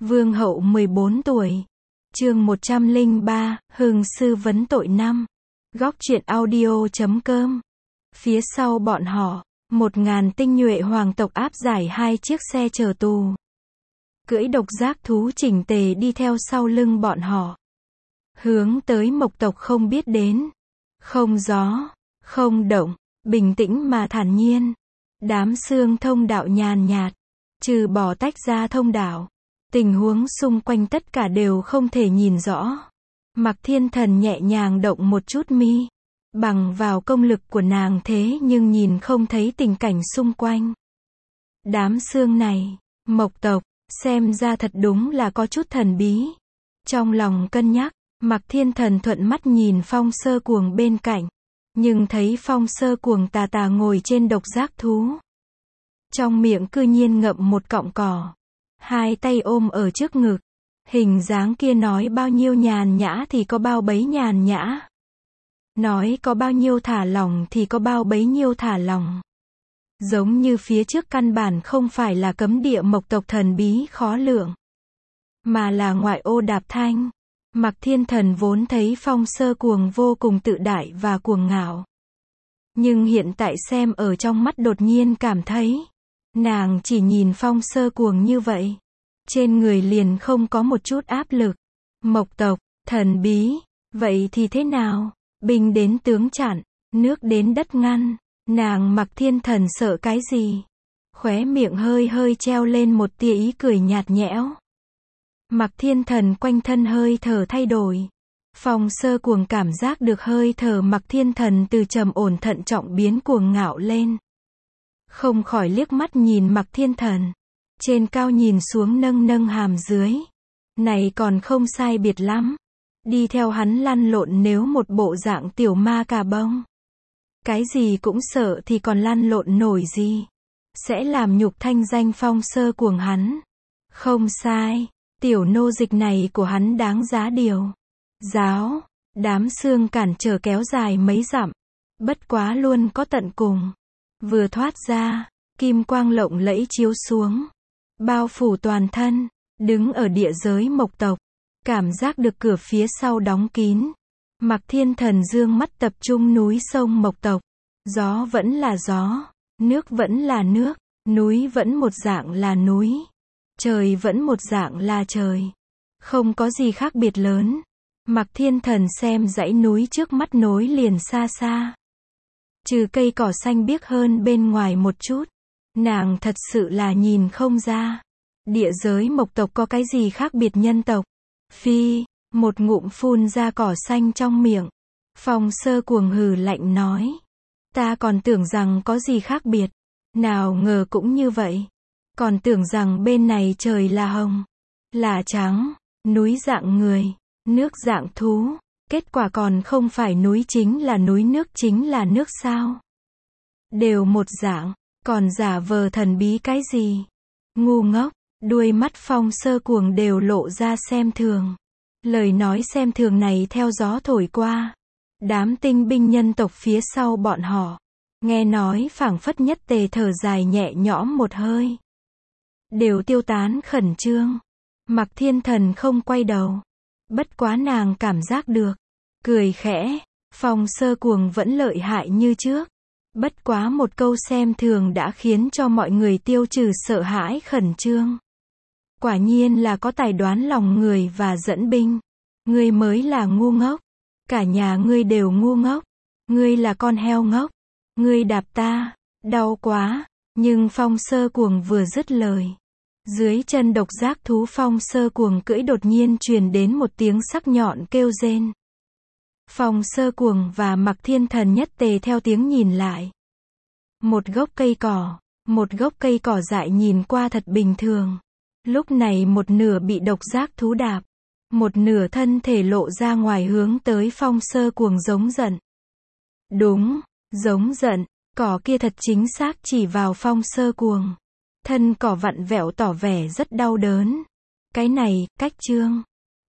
Vương hậu 14 tuổi. Chương 103, Hưng sư vấn tội 5. Góc truyện audio.com. Phía sau bọn họ, 1000 tinh nhuệ hoàng tộc áp giải 2 chiếc xe chở tù. Cưỡi độc giác thú chỉnh tề đi theo sau lưng bọn họ. Hướng tới Mộc tộc không biết đến. Không gió, không động, bình tĩnh mà thản nhiên. Đám xương thông đạo nhàn nhạt. Trừ bỏ tách ra thông đạo, tình huống xung quanh tất cả đều không thể nhìn rõ. Mạc Thiên Thần nhẹ nhàng động một chút mi. Bằng vào công lực của nàng thế nhưng nhìn không thấy tình cảnh xung quanh. Đám xương này, Mộc tộc, xem ra thật đúng là có chút thần bí. Trong lòng cân nhắc, Mạc Thiên Thần thuận mắt nhìn Phong Sơ Cuồng bên cạnh. Nhưng thấy Phong Sơ Cuồng tà tà ngồi trên độc giác thú. Trong miệng cư nhiên ngậm một cọng cỏ. Hai tay ôm ở trước ngực. Hình dáng kia nói bao nhiêu nhàn nhã thì có bao bấy nhàn nhã. Nói có bao nhiêu thả lỏng thì có bao bấy nhiêu thả lỏng. Giống như phía trước căn bản không phải là cấm địa Mộc tộc thần bí khó lường, mà là ngoại ô Đạp Thanh. Mạc Thiên Thần vốn thấy Phong Sơ Cuồng vô cùng tự đại và cuồng ngạo. Nhưng hiện tại xem ở trong mắt đột nhiên cảm thấy, nàng chỉ nhìn Phong Sơ Cuồng như vậy, trên người liền không có một chút áp lực. Mộc tộc, thần bí, vậy thì thế nào? Binh đến tướng chặn, nước đến đất ngăn, nàng Mạc Thiên Thần sợ cái gì? Khóe miệng hơi hơi treo lên một tia ý cười nhạt nhẽo. Mạc Thiên Thần quanh thân hơi thở thay đổi. Phong Sơ Cuồng cảm giác được hơi thở Mạc Thiên Thần từ trầm ổn thận trọng biến cuồng ngạo lên. Không khỏi liếc mắt nhìn Mạc Thiên Thần. Trên cao nhìn xuống nâng nâng hàm dưới. Này còn không sai biệt lắm. Đi theo hắn lăn lộn nếu một bộ dạng tiểu ma cà bông. Cái gì cũng sợ thì còn lăn lộn nổi gì. Sẽ làm nhục thanh danh Phong Sơ Cuồng hắn. Không sai. Tiểu nô dịch này của hắn đáng giá điều. Giáo, đám xương cản trở kéo dài mấy dặm. Bất quá luôn có tận cùng. Vừa thoát ra, kim quang lộng lẫy chiếu xuống. Bao phủ toàn thân, đứng ở địa giới Mộc tộc. Cảm giác được cửa phía sau đóng kín. Mạc Thiên Thần dương mắt tập trung núi sông Mộc tộc. Gió vẫn là gió, nước vẫn là nước, núi vẫn một dạng là núi. Trời vẫn một dạng là trời. Không có gì khác biệt lớn. Mạc Thiên Thần xem dãy núi trước mắt nối liền xa xa. Trừ cây cỏ xanh biếc hơn bên ngoài một chút. Nàng thật sự là nhìn không ra. Địa giới Mộc tộc có cái gì khác biệt nhân tộc. Phi, một ngụm phun ra cỏ xanh trong miệng. Phong Sơ Cuồng hừ lạnh nói. Ta còn tưởng rằng có gì khác biệt. Nào ngờ cũng như vậy. Còn tưởng rằng bên này trời là hồng, là trắng, núi dạng người, nước dạng thú. Kết quả còn không phải núi chính là núi, nước chính là nước sao. Đều một dạng, còn giả vờ thần bí cái gì. Ngu ngốc, đuôi mắt Phong Sơ Cuồng đều lộ ra xem thường. Lời nói xem thường này theo gió thổi qua. Đám tinh binh nhân tộc phía sau bọn họ. Nghe nói phảng phất nhất tề thở dài nhẹ nhõm một hơi. Đều tiêu tán khẩn trương. Mạc Thiên Thần không quay đầu. Bất quá nàng cảm giác được. Cười khẽ. Phong Sơ Cuồng vẫn lợi hại như trước. Bất quá một câu xem thường đã khiến cho mọi người tiêu trừ sợ hãi khẩn trương. Quả nhiên là có tài đoán lòng người và dẫn binh. Ngươi mới là ngu ngốc. Cả nhà ngươi đều ngu ngốc. Ngươi là con heo ngốc. Ngươi đạp ta. Đau quá. Nhưng Phong Sơ Cuồng vừa dứt lời. Dưới chân độc giác thú Phong Sơ Cuồng cưỡi đột nhiên truyền đến một tiếng sắc nhọn kêu rên. Phong Sơ Cuồng và Mạc Thiên Thần nhất tề theo tiếng nhìn lại. Một gốc cây cỏ dại nhìn qua thật bình thường. Lúc này một nửa bị độc giác thú đạp. Một nửa thân thể lộ ra ngoài hướng tới Phong Sơ Cuồng giống giận. Đúng, giống giận, cỏ kia thật chính xác chỉ vào Phong Sơ Cuồng. Thân cỏ vặn vẹo tỏ vẻ rất đau đớn. Cái này, cách chương.